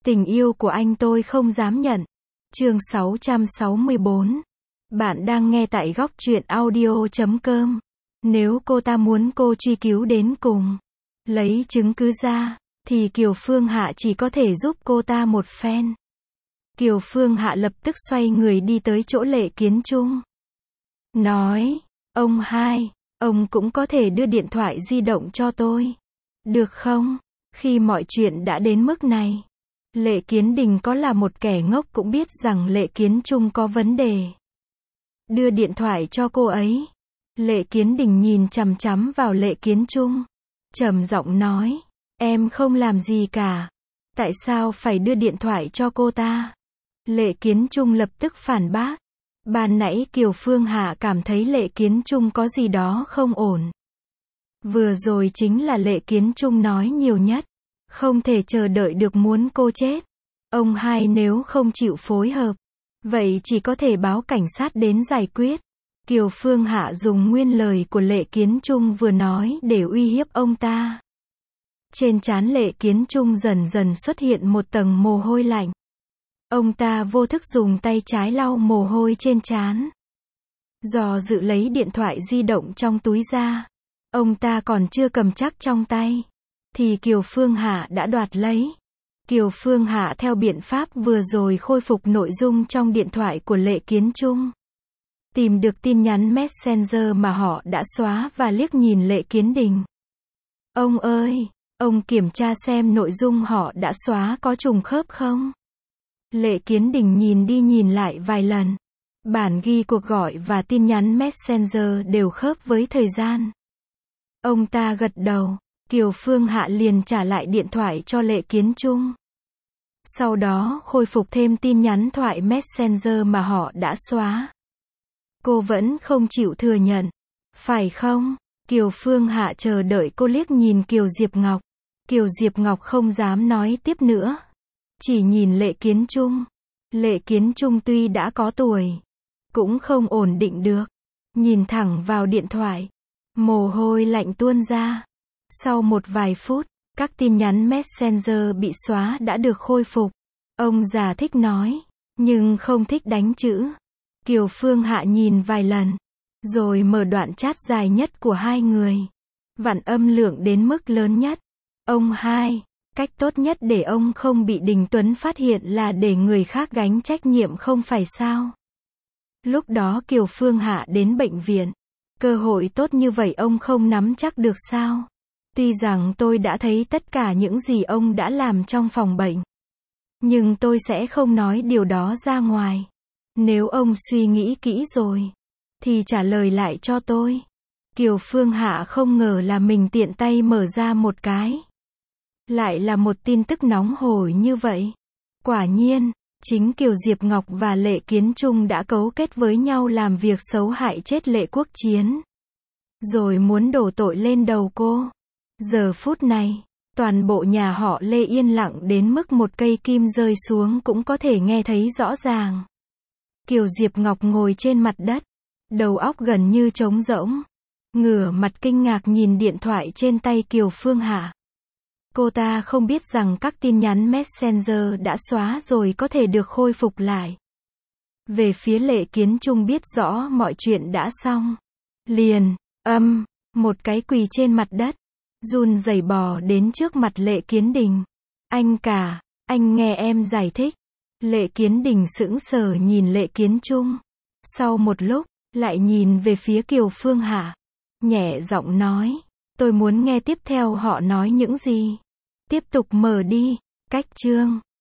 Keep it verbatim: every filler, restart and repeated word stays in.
Tình yêu của anh tôi không dám nhận. Chương sáu trăm sáu mươi bốn. Bạn đang nghe tại góc truyện audio chấm com. Nếu cô ta muốn cô truy cứu đến cùng, lấy chứng cứ ra, thì Kiều Phương Hạ chỉ có thể giúp cô ta một phen. Kiều Phương Hạ lập tức xoay người đi tới chỗ Lệ Kiến Trung. Nói, ông hai, ông cũng có thể đưa điện thoại di động cho tôi. Được không? Khi mọi chuyện đã đến mức này, Lệ Kiến Đình có là một kẻ ngốc cũng biết rằng Lệ Kiến Trung có vấn đề. Đưa điện thoại cho cô ấy. Lệ Kiến Đình nhìn chằm chằm vào Lệ Kiến Trung, trầm giọng nói, em không làm gì cả. Tại sao phải đưa điện thoại cho cô ta? Lệ Kiến Trung lập tức phản bác. Ban nãy Kiều Phương Hạ cảm thấy Lệ Kiến Trung có gì đó không ổn. Vừa rồi chính là Lệ Kiến Trung nói nhiều nhất. Không thể chờ đợi được muốn cô chết. Ông hai nếu không chịu phối hợp, vậy chỉ có thể báo cảnh sát đến giải quyết. Kiều Phương Hạ dùng nguyên lời của Lệ Kiến Trung vừa nói để uy hiếp ông ta. Trên trán Lệ Kiến Trung dần dần xuất hiện một tầng mồ hôi lạnh. Ông ta vô thức dùng tay trái lau mồ hôi trên trán. Do dự lấy điện thoại di động trong túi ra. Ông ta còn chưa cầm chắc trong tay, thì Kiều Phương Hạ đã đoạt lấy. Kiều Phương Hạ theo biện pháp vừa rồi khôi phục nội dung trong điện thoại của Lệ Kiến Trung. Tìm được tin nhắn Messenger mà họ đã xóa và liếc nhìn Lệ Kiến Đình. Ông ơi, ông kiểm tra xem nội dung họ đã xóa có trùng khớp không? Lệ Kiến Đình nhìn đi nhìn lại vài lần. Bản ghi cuộc gọi và tin nhắn Messenger đều khớp với thời gian. Ông ta gật đầu. Kiều Phương Hạ liền trả lại điện thoại cho Lệ Kiến Trung. Sau đó khôi phục thêm tin nhắn thoại Messenger mà họ đã xóa. Cô vẫn không chịu thừa nhận, phải không? Kiều Phương Hạ chờ đợi cô liếc nhìn Kiều Diệp Ngọc. Kiều Diệp Ngọc không dám nói tiếp nữa, chỉ nhìn Lệ Kiến Trung. Lệ Kiến Trung tuy đã có tuổi, cũng không ổn định được. Nhìn thẳng vào điện thoại, mồ hôi lạnh tuôn ra. Sau một vài phút, các tin nhắn Messenger bị xóa đã được khôi phục. Ông già thích nói, nhưng không thích đánh chữ. Kiều Phương Hạ nhìn vài lần, rồi mở đoạn chat dài nhất của hai người. Vặn âm lượng đến mức lớn nhất. Ông hai, cách tốt nhất để ông không bị Đình Tuấn phát hiện là để người khác gánh trách nhiệm không phải sao? Lúc đó Kiều Phương Hạ đến bệnh viện. Cơ hội tốt như vậy ông không nắm chắc được sao? Tuy rằng tôi đã thấy tất cả những gì ông đã làm trong phòng bệnh, nhưng tôi sẽ không nói điều đó ra ngoài. Nếu ông suy nghĩ kỹ rồi, thì trả lời lại cho tôi. Kiều Phương Hạ không ngờ là mình tiện tay mở ra một cái. Lại là một tin tức nóng hổi như vậy. Quả nhiên, chính Kiều Diệp Ngọc và Lệ Kiến Trung đã cấu kết với nhau làm việc xấu hại chết Lệ Quốc Chiến. Rồi muốn đổ tội lên đầu cô. Giờ phút này, toàn bộ nhà họ Lê yên lặng đến mức một cây kim rơi xuống cũng có thể nghe thấy rõ ràng. Kiều Diệp Ngọc ngồi trên mặt đất, đầu óc gần như trống rỗng, ngửa mặt kinh ngạc nhìn điện thoại trên tay Kiều Phương Hạ. Cô ta không biết rằng các tin nhắn Messenger đã xóa rồi có thể được khôi phục lại. Về phía Lệ Kiến Trung biết rõ mọi chuyện đã xong, liền, âm, một cái quỳ trên mặt đất, run rẩy bò đến trước mặt Lệ Kiến Đình. Anh cả, anh nghe em giải thích. Lệ Kiến Đình sững sờ nhìn Lệ Kiến Trung. Sau một lúc, lại nhìn về phía Kiều Phương Hạ. Nhẹ giọng nói, tôi muốn nghe tiếp theo họ nói những gì. Tiếp tục mở đi. Cách chương.